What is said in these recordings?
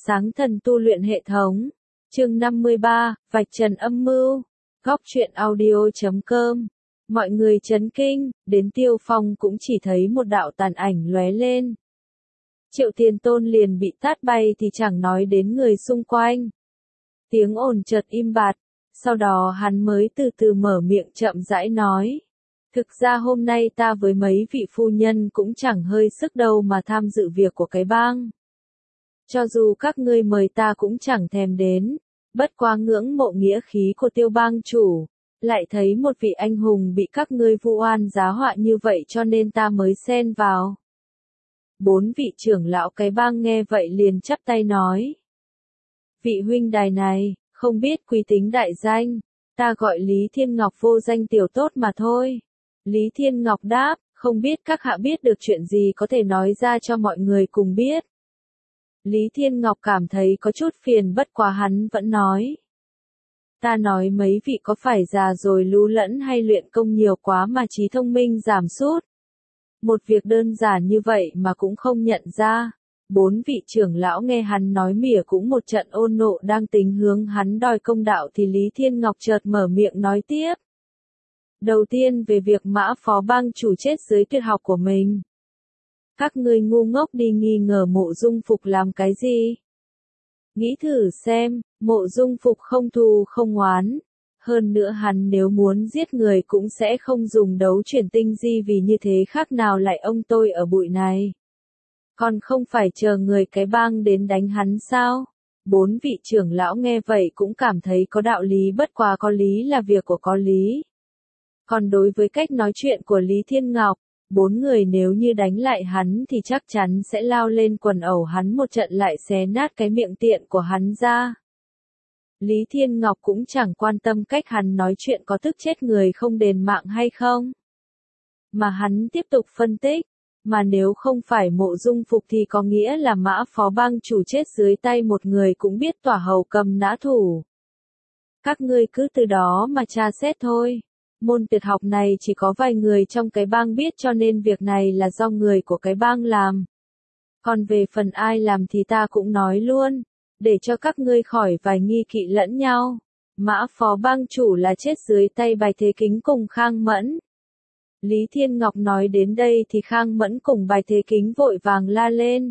Sáng thần tu luyện hệ thống. Chương 53, vạch trần âm mưu. Góc truyện audio.com. Mọi người chấn kinh, đến Tiêu Phong cũng chỉ thấy một đạo tàn ảnh lóe lên. Triệu Tiền Tôn liền bị tát bay thì chẳng nói đến người xung quanh. Tiếng ồn chợt im bặt, sau đó hắn mới từ từ mở miệng chậm rãi nói. Thực ra hôm nay ta với mấy vị phu nhân cũng chẳng hơi sức đâu mà tham dự việc của cái bang. Cho dù các ngươi mời ta cũng chẳng thèm đến, bất quá ngưỡng mộ nghĩa khí của Tiêu bang chủ, lại thấy một vị anh hùng bị các ngươi vu oan giá họa như vậy cho nên ta mới xen vào. 4 vị trưởng lão cái bang nghe vậy liền chắp tay nói. Vị huynh đài này, không biết quý tính đại danh, ta gọi Lý Thiên Ngọc vô danh tiểu tốt mà thôi. Lý Thiên Ngọc đáp, không biết các hạ biết được chuyện gì có thể nói ra cho mọi người cùng biết. Lý Thiên Ngọc cảm thấy có chút phiền bất quá hắn vẫn nói. Ta nói mấy vị có phải già rồi lú lẫn hay luyện công nhiều quá mà trí thông minh giảm sút. Một việc đơn giản như vậy mà cũng không nhận ra. 4 vị trưởng lão nghe hắn nói mỉa cũng một trận ôn nộ đang tính hướng hắn đòi công đạo thì Lý Thiên Ngọc chợt mở miệng nói tiếp. Đầu tiên về việc Mã Phó bang chủ chết dưới tuyệt học của mình. Các ngươi ngu ngốc đi nghi ngờ Mộ Dung Phục làm cái gì? Nghĩ thử xem, Mộ Dung Phục không thù không oán. Hơn nữa hắn nếu muốn giết người cũng sẽ không dùng đấu chuyển tinh di vì như thế khác nào lại ông tôi ở bụi này. Còn không phải chờ người cái bang đến đánh hắn sao? 4 vị trưởng lão nghe vậy cũng cảm thấy có đạo lý bất quá có lý là việc của có lý. Còn đối với cách nói chuyện của Lý Thiên Ngọc, 4 người nếu như đánh lại hắn thì chắc chắn sẽ lao lên quần ẩu hắn một trận lại xé nát cái miệng tiện của hắn ra. Lý Thiên Ngọc cũng chẳng quan tâm cách hắn nói chuyện có tức chết người không đền mạng hay không. Mà hắn tiếp tục phân tích, mà nếu không phải Mộ Dung Phục thì có nghĩa là Mã Phó bang chủ chết dưới tay một người cũng biết tỏa hầu cầm nã thủ. Các ngươi cứ từ đó mà tra xét thôi. Môn tuyệt học này chỉ có vài người trong cái bang biết cho nên việc này là do người của cái bang làm. Còn về phần ai làm thì ta cũng nói luôn, để cho các ngươi khỏi vài nghi kỵ lẫn nhau. Mã Phó bang chủ là chết dưới tay Bạch Thế Kính cùng Khang Mẫn. Lý Thiên Ngọc nói đến đây thì Khang Mẫn cùng Bạch Thế Kính vội vàng la lên.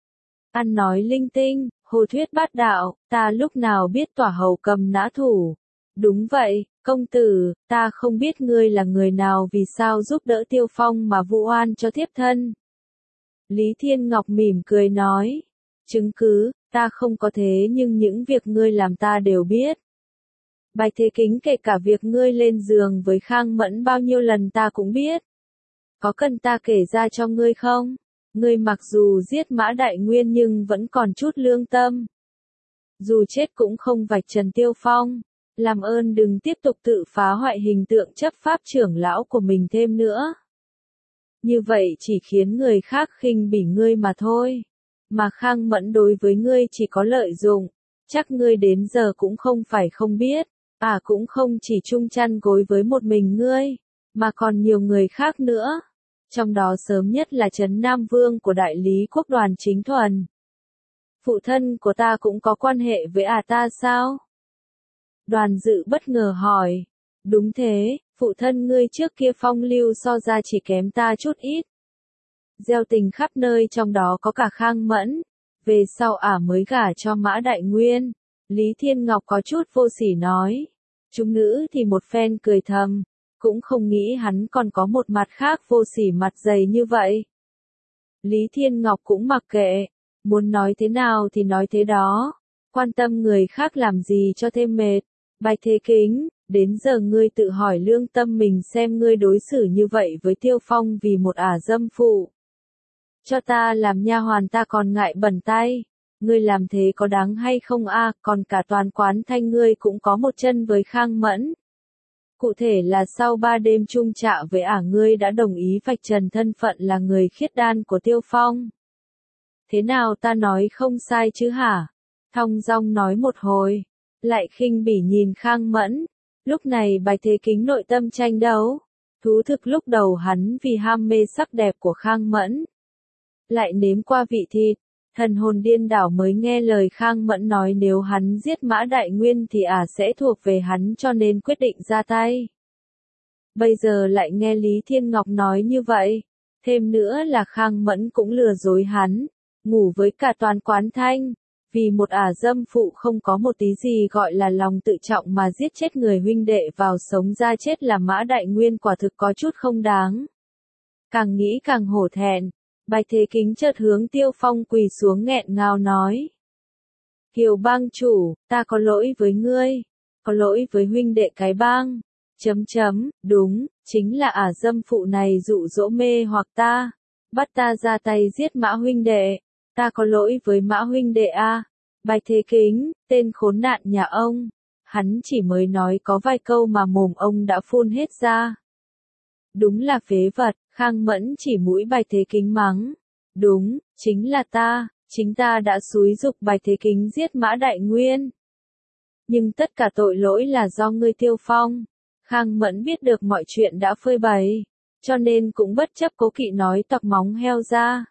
Ăn nói linh tinh, hồ thuyết bát đạo, ta lúc nào biết tỏa hầu cầm nã thủ. Đúng vậy, công tử, ta không biết ngươi là người nào vì sao giúp đỡ Tiêu Phong mà vu oan cho thiếp thân. Lý Thiên Ngọc mỉm cười nói, chứng cứ, ta không có thế nhưng những việc ngươi làm ta đều biết. Bạch Thế Kính kể cả việc ngươi lên giường với Khang Mẫn bao nhiêu lần ta cũng biết. Có cần ta kể ra cho ngươi không? Ngươi mặc dù giết Mã Đại Nguyên nhưng vẫn còn chút lương tâm. Dù chết cũng không vạch trần Tiêu Phong. Làm ơn đừng tiếp tục tự phá hoại hình tượng chấp pháp trưởng lão của mình thêm nữa. Như vậy chỉ khiến người khác khinh bỉ ngươi mà thôi. Mà Khang Mẫn đối với ngươi chỉ có lợi dụng. Chắc ngươi đến giờ cũng không phải không biết. Cũng không chỉ chung chăn gối với một mình ngươi, mà còn nhiều người khác nữa. Trong đó sớm nhất là Trấn Nam Vương của Đại Lý Quốc Đoàn Chính Thuần. Phụ thân của ta cũng có quan hệ với ta sao? Đoàn Dự bất ngờ hỏi. Đúng thế, phụ thân ngươi trước kia phong lưu so ra chỉ kém ta chút ít. Gieo tình khắp nơi trong đó có cả Khang Mẫn. Về sau mới gả cho Mã Đại Nguyên. Lý Thiên Ngọc có chút vô sỉ nói. Chúng nữ thì một phen cười thầm. Cũng không nghĩ hắn còn có một mặt khác vô sỉ mặt dày như vậy. Lý Thiên Ngọc cũng mặc kệ. Muốn nói thế nào thì nói thế đó. Quan tâm người khác làm gì cho thêm mệt. Bạch Thế Kính, đến giờ ngươi tự hỏi lương tâm mình xem ngươi đối xử như vậy với Tiêu Phong vì một dâm phụ. Cho ta làm nha hoàn ta còn ngại bẩn tay. Ngươi làm thế có đáng hay không còn cả toàn quán Thanh ngươi cũng có một chân với Khang Mẫn. Cụ thể là sau 3 đêm chung trạ với ngươi đã đồng ý vạch trần thân phận là người khiết đan của Tiêu Phong. Thế nào ta nói không sai chứ hả? Thong dong nói một hồi. Lại khinh bỉ nhìn Khang Mẫn. Lúc này Bạch Thế Kính nội tâm tranh đấu. Thú thực lúc đầu hắn vì ham mê sắc đẹp của Khang Mẫn. Lại nếm qua vị thịt. Thần hồn điên đảo mới nghe lời Khang Mẫn nói nếu hắn giết Mã Đại Nguyên thì sẽ thuộc về hắn cho nên quyết định ra tay. Bây giờ lại nghe Lý Thiên Ngọc nói như vậy. Thêm nữa là Khang Mẫn cũng lừa dối hắn, ngủ với cả toàn quán Thanh. Vì một dâm phụ không có một tí gì gọi là lòng tự trọng mà giết chết người huynh đệ vào sống ra chết là Mã Đại Nguyên quả thực có chút không đáng. Càng nghĩ càng hổ thẹn, Bạch Thế Kính chợt hướng Tiêu Phong quỳ xuống nghẹn ngào nói. Kiều bang chủ, ta có lỗi với ngươi, có lỗi với huynh đệ cái bang. Đúng, chính là dâm phụ này dụ dỗ mê hoặc ta, bắt ta ra tay giết Mã huynh đệ, ta có lỗi với Mã huynh đệ Bạch Thế Kính, tên khốn nạn nhà ông, hắn chỉ mới nói có vài câu mà mồm ông đã phun hết ra. Đúng là phế vật, Khang Mẫn chỉ mũi Bạch Thế Kính mắng. Đúng, chính là chính ta đã xúi giục Bạch Thế Kính giết Mã Đại Nguyên. Nhưng tất cả tội lỗi là do ngươi Tiêu Phong. Khang Mẫn biết được mọi chuyện đã phơi bày, cho nên cũng bất chấp cố kỵ nói toạc móng heo ra.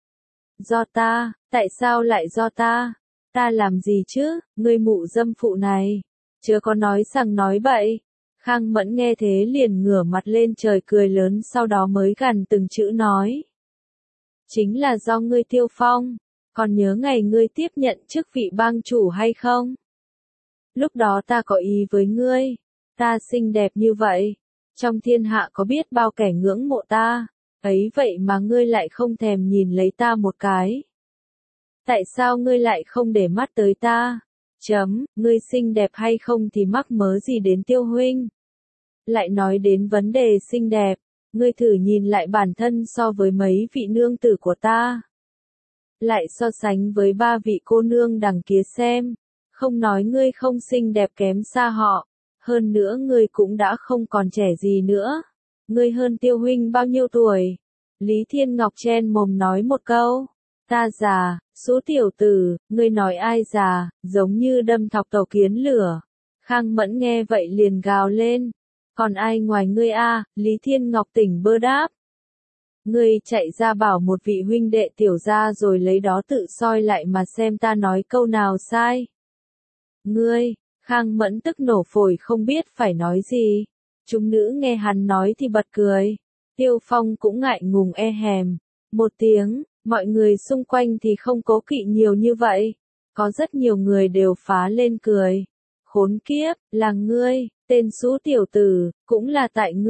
Do ta, tại sao lại do ta? Ta làm gì chứ, ngươi mụ dâm phụ này? Chớ có nói rằng nói bậy. Khang Mẫn nghe thế liền ngửa mặt lên trời cười lớn sau đó mới gằn từng chữ nói. Chính là do ngươi Tiêu Phong, còn nhớ ngày ngươi tiếp nhận chức vị bang chủ hay không? Lúc đó ta có ý với ngươi, ta xinh đẹp như vậy, trong thiên hạ có biết bao kẻ ngưỡng mộ ta, ấy vậy mà ngươi lại không thèm nhìn lấy ta một cái. Tại sao ngươi lại không để mắt tới ta? Ngươi xinh đẹp hay không thì mắc mớ gì đến Tiêu huynh? Lại nói đến vấn đề xinh đẹp, ngươi thử nhìn lại bản thân so với mấy vị nương tử của ta. Lại so sánh với 3 vị cô nương đằng kia xem, không nói ngươi không xinh đẹp kém xa họ, hơn nữa ngươi cũng đã không còn trẻ gì nữa. Ngươi hơn Tiêu huynh bao nhiêu tuổi? Lý Thiên Ngọc chen mồm nói một câu. Ta già, số tiểu tử, ngươi nói ai già, giống như đâm thọc tàu kiến lửa. Khang Mẫn nghe vậy liền gào lên. Còn ai ngoài ngươi Lý Thiên Ngọc tỉnh bơ đáp. Ngươi chạy ra bảo một vị huynh đệ tiểu gia rồi lấy đó tự soi lại mà xem ta nói câu nào sai. Ngươi, Khang Mẫn tức nổ phổi không biết phải nói gì. Chúng nữ nghe hắn nói thì bật cười. Tiêu Phong cũng ngại ngùng hèm. Một tiếng, mọi người xung quanh thì không cố kỵ nhiều như vậy. Có rất nhiều người đều phá lên cười. Khốn kiếp, là ngươi, tên xú tiểu tử, cũng là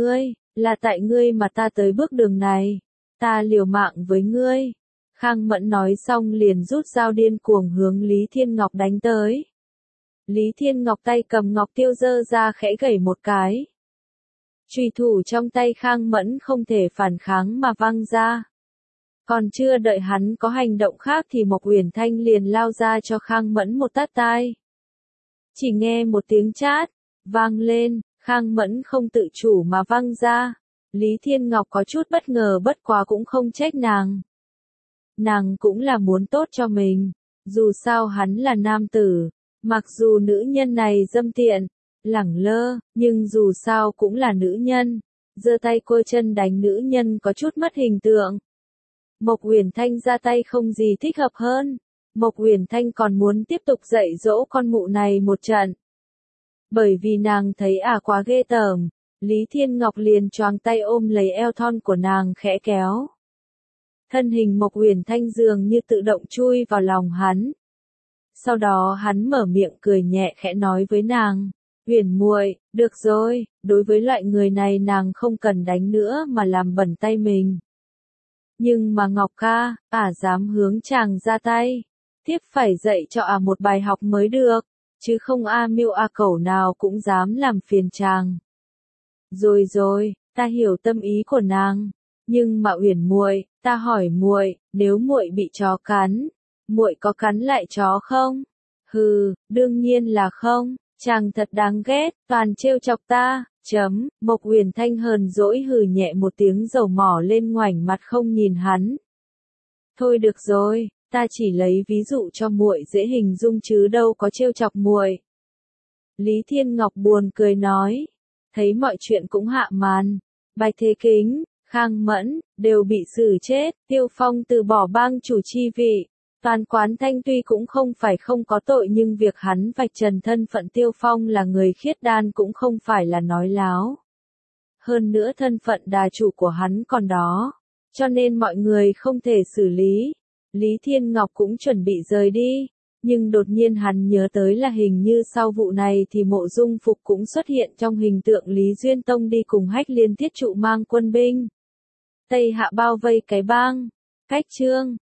tại ngươi mà ta tới bước đường này. Ta liều mạng với ngươi. Khang Mẫn nói xong liền rút dao điên cuồng hướng Lý Thiên Ngọc đánh tới. Lý Thiên Ngọc tay cầm ngọc tiêu giơ ra khẽ gẩy một cái. Chùy thủ trong tay Khang Mẫn không thể phản kháng mà văng ra. Còn chưa đợi hắn có hành động khác thì Mộc Uyển Thanh liền lao ra cho Khang Mẫn một tát tai. Chỉ nghe một tiếng chát, vang lên, Khang Mẫn không tự chủ mà văng ra. Lý Thiên Ngọc có chút bất ngờ bất quá cũng không trách nàng. Nàng cũng là muốn tốt cho mình, dù sao hắn là nam tử, mặc dù nữ nhân này dâm tiện, lẳng lơ, nhưng dù sao cũng là nữ nhân, giơ tay quơ chân đánh nữ nhân có chút mất hình tượng. Mộc Uyển Thanh ra tay không gì thích hợp hơn. Mộc Uyển Thanh còn muốn tiếp tục dạy dỗ con mụ này một trận. Bởi vì nàng thấy quá ghê tởm, Lý Thiên Ngọc liền choàng tay ôm lấy eo thon của nàng khẽ kéo. Thân hình Mộc Uyển Thanh dường như tự động chui vào lòng hắn. Sau đó hắn mở miệng cười nhẹ khẽ nói với nàng, Uyển muội, được rồi, đối với loại người này nàng không cần đánh nữa mà làm bẩn tay mình. Nhưng mà Ngọc ca, dám hướng chàng ra tay, tiếp phải dạy cho một bài học mới được, chứ không mưu cẩu nào cũng dám làm phiền chàng. Rồi, ta hiểu tâm ý của nàng, nhưng mà Uyển muội, ta hỏi muội, nếu muội bị chó cắn, muội có cắn lại chó không? Hừ, đương nhiên là không, chàng thật đáng ghét, toàn trêu chọc ta. Mộc Uyển Thanh hờn dỗi hừ nhẹ một tiếng dầu mỏ lên ngoảnh mặt không nhìn hắn. Thôi được rồi, ta chỉ lấy ví dụ cho muội dễ hình dung chứ đâu có trêu chọc muội. Lý Thiên Ngọc buồn cười nói, thấy mọi chuyện cũng hạ màn, Bạch Thế Kính, Khang Mẫn, đều bị xử chết, Tiêu Phong từ bỏ bang chủ chi vị, Toán Quán Thanh tuy cũng không phải không có tội nhưng việc hắn vạch trần thân phận Tiêu Phong là người khiết đan cũng không phải là nói láo. Hơn nữa thân phận đà chủ của hắn còn đó, cho nên mọi người không thể xử lý. Lý Thiên Ngọc cũng chuẩn bị rời đi, nhưng đột nhiên hắn nhớ tới là hình như sau vụ này thì Mộ Dung Phục cũng xuất hiện trong hình tượng Lý Duyên Tông đi cùng Hách Liên Thiết Trụ mang quân binh. Tây Hạ bao vây cái bang. Cách chương